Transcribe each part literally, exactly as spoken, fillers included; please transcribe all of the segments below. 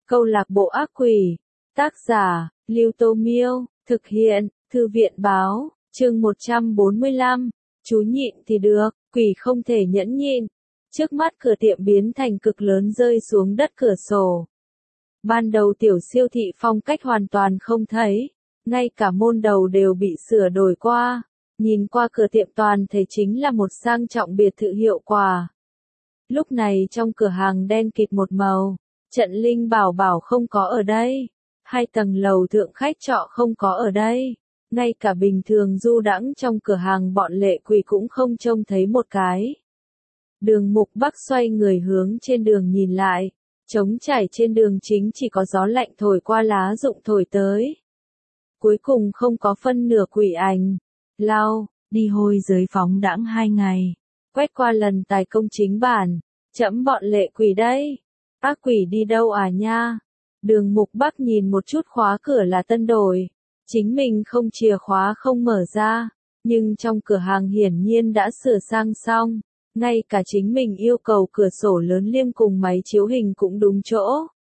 Câu lạc bộ ác quỷ. Tác giả, Lưu Tô Miêu. Thực hiện, Thư viện báo. Chương một trăm bốn mươi lăm. Chú nhịn thì được, quỷ không thể nhẫn nhịn. Trước mắt cửa tiệm biến thành cực lớn rơi xuống đất cửa sổ. Ban đầu tiểu siêu thị phong cách hoàn toàn không thấy. Ngay cả môn đầu đều bị sửa đổi qua. Nhìn qua cửa tiệm toàn thấy chính là một sang trọng biệt thự hiệu quả. Lúc này trong cửa hàng đen kịt một màu. Trận Linh bảo bảo không có ở đây. Hai tầng lầu thượng khách trọ không có ở đây. Ngay cả bình thường du đãng trong cửa hàng bọn lệ quỷ cũng không trông thấy một cái. Đường Mục Bắc xoay người hướng trên đường nhìn lại. Trống trải trên đường chính chỉ có gió lạnh thổi qua lá rụng thổi tới. Cuối cùng không có phân nửa quỷ ảnh. Lao, đi hôi giới phóng đãng hai ngày. Quét qua lần tài công chính bản. Chẫm bọn lệ quỷ đây. Ác quỷ đi đâu à nha? Đường Mục Bắc nhìn một chút khóa cửa là tân đổi. Chính mình không chìa khóa không mở ra. Nhưng trong cửa hàng hiển nhiên đã sửa sang xong. Ngay cả chính mình yêu cầu cửa sổ lớn liêm cùng máy chiếu hình cũng đúng chỗ.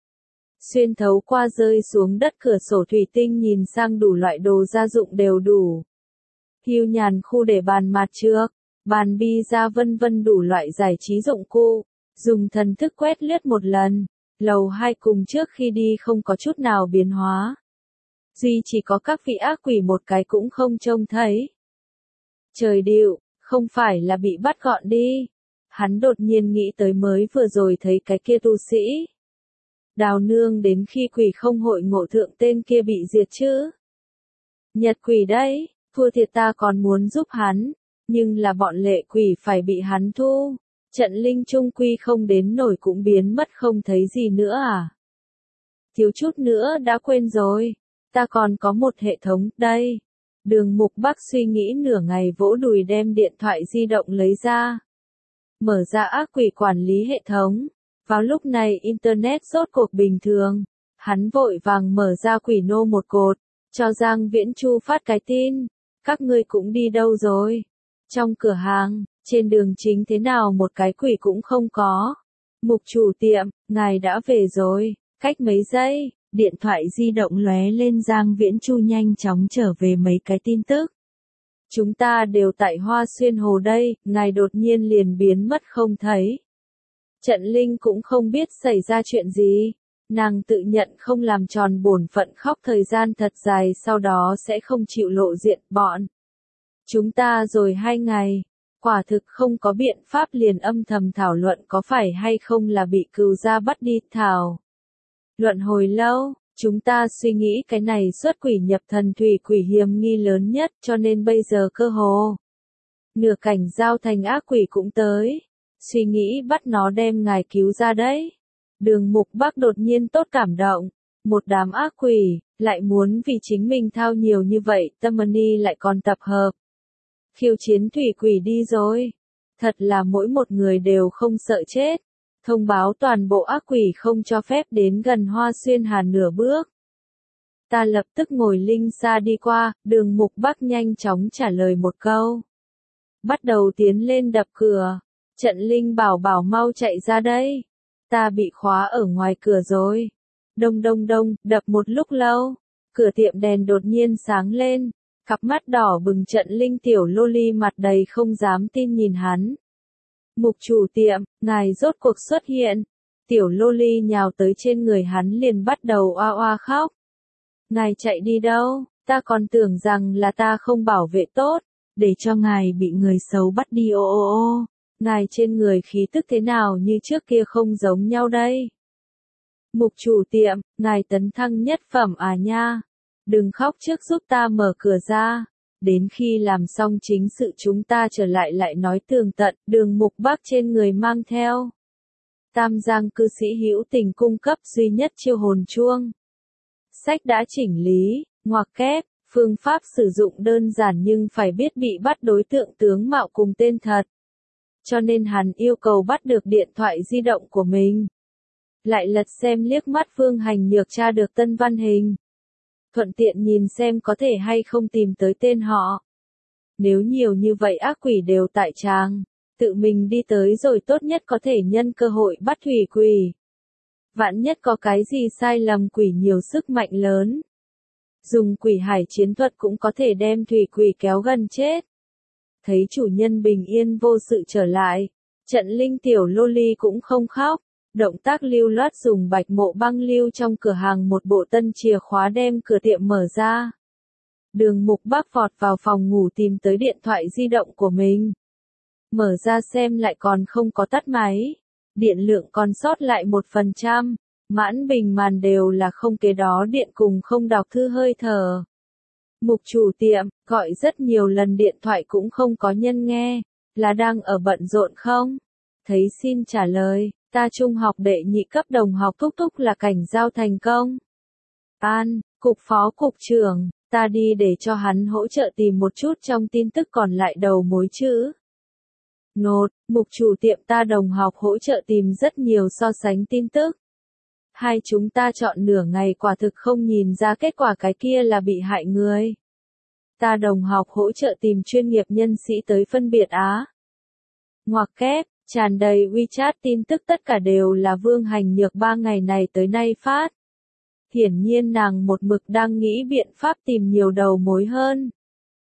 Xuyên thấu qua rơi xuống đất cửa sổ thủy tinh nhìn sang đủ loại đồ gia dụng đều đủ. Hưu nhàn khu để bàn mặt trước, bàn bi ra vân vân đủ loại giải trí dụng cụ. Dùng thần thức quét lướt một lần, lầu hai cùng trước khi đi không có chút nào biến hóa. Duy chỉ có các vị ác quỷ một cái cũng không trông thấy. Trời điệu, không phải là bị bắt gọn đi. Hắn đột nhiên nghĩ tới mới vừa rồi thấy cái kia tu sĩ. Đào nương đến khi quỷ không hội ngộ thượng tên kia bị diệt chứ. Nhật quỷ đấy, thua thiệt ta còn muốn giúp hắn, nhưng là bọn lệ quỷ phải bị hắn thu. Trận Linh trung quy không đến nổi cũng biến mất không thấy gì nữa à? Thiếu chút nữa đã quên rồi, ta còn có một hệ thống, đây. Đường Mục Bắc suy nghĩ nửa ngày vỗ đùi đem điện thoại di động lấy ra. Mở ra ác quỷ quản lý hệ thống. Vào lúc này Internet rốt cuộc bình thường. Hắn vội vàng mở ra quỷ nô một cột. Cho Giang Viễn Chu phát cái tin. Các ngươi cũng đi đâu rồi? Trong cửa hàng, trên đường chính thế nào một cái quỷ cũng không có. Mục chủ tiệm, ngài đã về rồi. Cách mấy giây, điện thoại di động lóe lên Giang Viễn Chu nhanh chóng trở về mấy cái tin tức. Chúng ta đều tại Hoa Xuyên Hồ đây, ngài đột nhiên liền biến mất không thấy. Trận Linh cũng không biết xảy ra chuyện gì. Nàng tự nhận không làm tròn bổn phận khóc thời gian thật dài sau đó sẽ không chịu lộ diện bọn. Chúng ta rồi hai ngày. Quả thực không có biện pháp liền âm thầm thảo luận có phải hay không là bị cừu gia bắt đi thảo. Luận hồi lâu, chúng ta suy nghĩ cái này xuất quỷ nhập thần thủy quỷ hiểm nghi lớn nhất cho nên bây giờ cơ hồ. Nửa cảnh giao thành ác quỷ cũng tới. Suy nghĩ bắt nó đem ngài cứu ra đấy. Đường Mục Bắc đột nhiên tốt cảm động. Một đám ác quỷ, lại muốn vì chính mình thao nhiều như vậy, tâm money lại còn tập hợp. Khiêu chiến thủy quỷ đi rồi. Thật là mỗi một người đều không sợ chết. Thông báo toàn bộ ác quỷ không cho phép đến gần Hoa Xuyên Hà nửa bước. Ta lập tức ngồi linh xa đi qua, đường Mục Bắc nhanh chóng trả lời một câu. Bắt đầu tiến lên đập cửa. Trận Linh bảo bảo mau chạy ra đây. Ta bị khóa ở ngoài cửa rồi. Đông đông đông, đập một lúc lâu. Cửa tiệm đèn đột nhiên sáng lên. Cặp mắt đỏ bừng Trận Linh tiểu loli mặt đầy không dám tin nhìn hắn. Mục chủ tiệm, ngài rốt cuộc xuất hiện. Tiểu loli nhào tới trên người hắn liền bắt đầu oa oa khóc. Ngài chạy đi đâu, ta còn tưởng rằng là ta không bảo vệ tốt, để cho ngài bị người xấu bắt đi ô ô ô. Ngài trên người khí tức thế nào như trước kia không giống nhau đây. Mục chủ tiệm, ngài tấn thăng nhất phẩm à nha. Đừng khóc trước giúp ta mở cửa ra. Đến khi làm xong chính sự chúng ta trở lại lại nói tường tận, đường Mục Bắc trên người mang theo. Tam Giang cư sĩ hữu tình cung cấp duy nhất chiêu hồn chuông. Sách đã chỉnh lý, ngoặc kép, phương pháp sử dụng đơn giản nhưng phải biết bị bắt đối tượng tướng mạo cùng tên thật. Cho nên hắn yêu cầu bắt được điện thoại di động của mình. Lại lật xem liếc mắt Vương Hành Nhược tra được tân văn hình. Thuận tiện nhìn xem có thể hay không tìm tới tên họ. Nếu nhiều như vậy ác quỷ đều tại tràng, tự mình đi tới rồi tốt nhất có thể nhân cơ hội bắt thủy quỷ. Vạn nhất có cái gì sai lầm quỷ nhiều sức mạnh lớn. Dùng quỷ hải chiến thuật cũng có thể đem thủy quỷ kéo gần chết. Thấy chủ nhân bình yên vô sự trở lại, trận linh tiểu loli cũng không khóc. Động tác lưu loát dùng bạch mộ băng lưu trong cửa hàng một bộ tân chìa khóa đem cửa tiệm mở ra. Đường Mục Bác vọt vào phòng ngủ tìm tới điện thoại di động của mình. Mở ra xem lại còn không có tắt máy. Điện lượng còn sót lại một phần trăm. Mãn bình màn đều là không kế đó điện cùng không đọc thư hơi thở. Mục chủ tiệm, gọi rất nhiều lần điện thoại cũng không có nhân nghe. Là đang ở bận rộn không? Thấy xin trả lời. Ta trung học đệ nhị cấp đồng học Thúc Thúc là cảnh giao thành công. An, cục phó cục trưởng, ta đi để cho hắn hỗ trợ tìm một chút trong tin tức còn lại đầu mối chữ. Nốt, mục chủ tiệm ta đồng học hỗ trợ tìm rất nhiều so sánh tin tức. Hai chúng ta chọn nửa ngày quả thực không nhìn ra kết quả cái kia là bị hại người. Ta đồng học hỗ trợ tìm chuyên nghiệp nhân sĩ tới phân biệt á. Ngoặc kép. Tràn đầy WeChat tin tức tất cả đều là Vương Hành Nhược ba ngày này tới nay phát. Hiển nhiên nàng một mực đang nghĩ biện pháp tìm nhiều đầu mối hơn.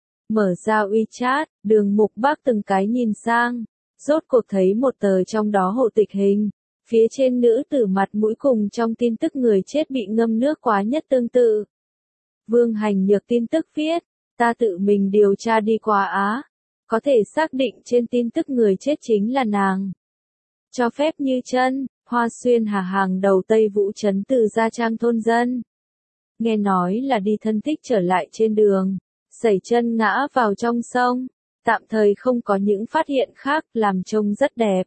Mở ra WeChat, Đường Mục Bác từng cái nhìn sang, rốt cuộc thấy một tờ trong đó hộ tịch hình. Phía trên nữ tử mặt mũi cùng trong tin tức người chết bị ngâm nước quá nhất tương tự. Vương Hành Nhược tin tức viết, ta tự mình điều tra đi qua á. Có thể xác định trên tin tức người chết chính là nàng. Cho phép như chân, Hoa Xuyên Hà hàng đầu Tây Vũ Trấn từ Gia Trang thôn dân. Nghe nói là đi thân thích trở lại trên đường, sẩy chân ngã vào trong sông, tạm thời không có những phát hiện khác làm trông rất đẹp.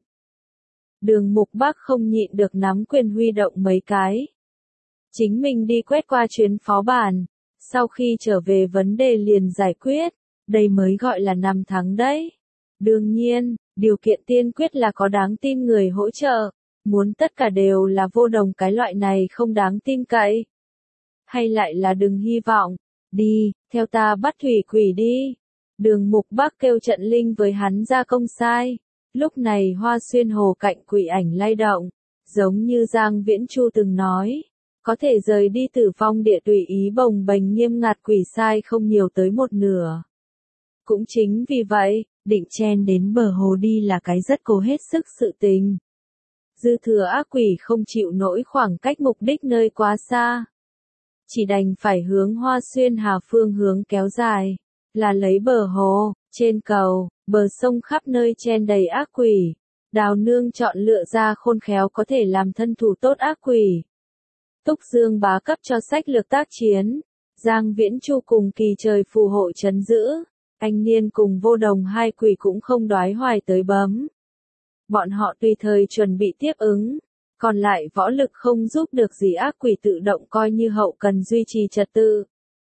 Đường Mục Bác không nhịn được nắm quyền huy động mấy cái. Chính mình đi quét qua chuyến phó bản, sau khi trở về vấn đề liền giải quyết. Đây mới gọi là năm tháng đấy. Đương nhiên, điều kiện tiên quyết là có đáng tin người hỗ trợ. Muốn tất cả đều là vô đồng cái loại này không đáng tin cậy. Hay lại là đừng hy vọng. Đi, theo ta bắt thủy quỷ đi. Đường Mục Bác kêu trận linh với hắn ra công sai. Lúc này Hoa Xuyên Hồ cạnh quỷ ảnh lay động. Giống như Giang Viễn Chu từng nói. Có thể rời đi Tử Vong địa tùy ý bồng bềnh nghiêm ngặt quỷ sai không nhiều tới một nửa. Cũng chính vì vậy, định chen đến bờ hồ đi là cái rất cố hết sức sự tình. Dư thừa ác quỷ không chịu nổi khoảng cách mục đích nơi quá xa. Chỉ đành phải hướng Hoa Xuyên Hà phương hướng kéo dài, là lấy bờ hồ, trên cầu, bờ sông khắp nơi chen đầy ác quỷ. Đào Nương chọn lựa ra khôn khéo có thể làm thân thủ tốt ác quỷ. Túc Dương bá cấp cho sách lược tác chiến. Giang Viễn Chu cùng Kỳ Trời phù hộ trấn giữ. Anh Niên cùng Vô Đồng hai quỷ cũng không đoái hoài tới bấm. Bọn họ tùy thời chuẩn bị tiếp ứng. Còn lại võ lực không giúp được gì ác quỷ tự động coi như hậu cần duy trì trật tự.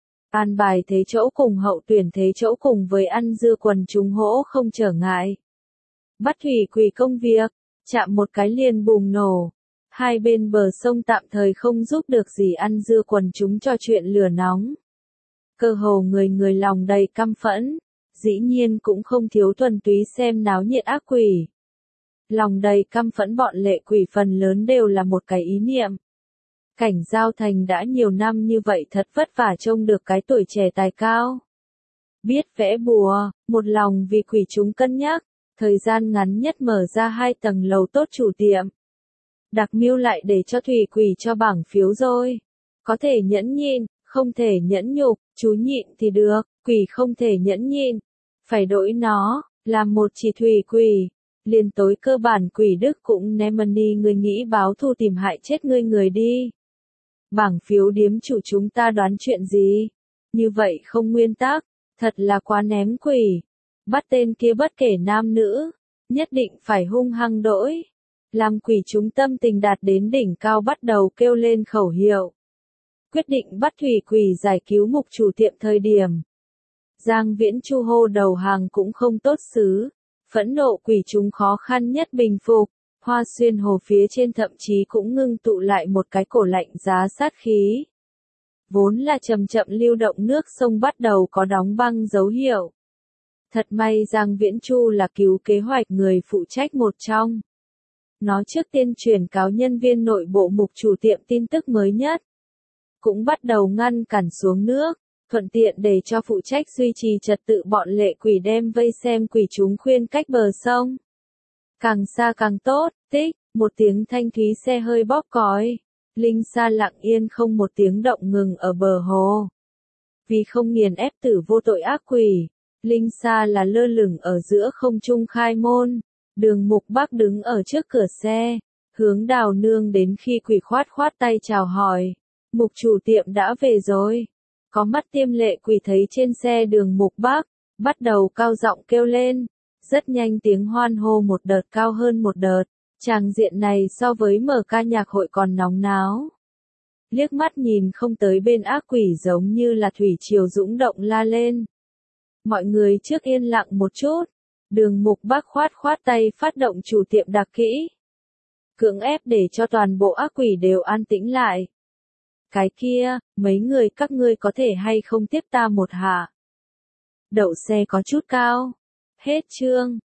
An bài thế chỗ cùng hậu tuyển thế chỗ cùng với ăn dưa quần chúng hỗ không trở ngại. Bắt thủy quỷ công việc, chạm một cái liền bùng nổ. Hai bên bờ sông tạm thời không giúp được gì ăn dưa quần chúng cho chuyện lửa nóng. Cơ hồ người người lòng đầy căm phẫn, dĩ nhiên cũng không thiếu thuần túy xem náo nhiệt ác quỷ. Lòng đầy căm phẫn bọn lệ quỷ phần lớn đều là một cái ý niệm. Cảnh Giao Thành đã nhiều năm như vậy thật vất vả trông được cái tuổi trẻ tài cao. Biết vẽ bùa, một lòng vì quỷ chúng cân nhắc, thời gian ngắn nhất mở ra hai tầng lầu tốt chủ tiệm. Đặc mưu lại để cho thủy quỷ cho bảng phiếu rồi. Có thể nhẫn nhịn, không thể nhẫn nhục, chú nhịn thì được, quỷ không thể nhẫn nhịn. Phải đổi nó, làm một chỉ thủy quỷ. Liền tối cơ bản quỷ đức cũng Nemani người nghĩ báo thù tìm hại chết ngươi người đi. Bảng phiếu điếm chủ chúng ta đoán chuyện gì? Như vậy không nguyên tắc, thật là quá ném quỷ. Bắt tên kia bất kể nam nữ, nhất định phải hung hăng đỗi. Làm quỷ chúng tâm tình đạt đến đỉnh cao bắt đầu kêu lên khẩu hiệu. Quyết định bắt thủy quỷ giải cứu mục chủ tiệm thời điểm. Giang Viễn Chu hô đầu hàng cũng không tốt xứ. Phẫn nộ quỷ chúng khó khăn nhất bình phục. Hoa Xuyên Hồ phía trên thậm chí cũng ngưng tụ lại một cái cổ lạnh giá sát khí. Vốn là chậm chậm lưu động nước sông bắt đầu có đóng băng dấu hiệu. Thật may Giang Viễn Chu là cứu kế hoạch người phụ trách một trong. Nó trước tiên truyền cáo nhân viên nội bộ mục chủ tiệm tin tức mới nhất. Cũng bắt đầu ngăn cản xuống nước, thuận tiện để cho phụ trách duy trì trật tự bọn lệ quỷ đem vây xem quỷ chúng khuyên cách bờ sông. Càng xa càng tốt, tích, một tiếng thanh thúy xe hơi bóp còi. Linh Sa lặng yên không một tiếng động ngừng ở bờ hồ. Vì không nghiền ép tử vô tội ác quỷ, Linh Sa là lơ lửng ở giữa không trung khai môn. Đường Mục Bắc đứng ở trước cửa xe, hướng Đào Nương đến khi quỷ khoát khoát tay chào hỏi. Mục chủ tiệm đã về rồi. Có mắt tiêm lệ quỷ thấy trên xe Đường Mục Bắc, bắt đầu cao giọng kêu lên. Rất nhanh tiếng hoan hô một đợt cao hơn một đợt. Tràng diện này so với mở ca nhạc hội còn nóng náo. Liếc mắt nhìn không tới bên ác quỷ giống như là thủy triều dũng động la lên. Mọi người trước yên lặng một chút. Đường Mục Bắc khoát khoát tay phát động chủ tiệm đặc kỹ. Cưỡng ép để cho toàn bộ ác quỷ đều an tĩnh lại. Cái kia, mấy người các ngươi có thể hay không tiếp ta một hạ. Đậu xe có chút cao. Hết chương.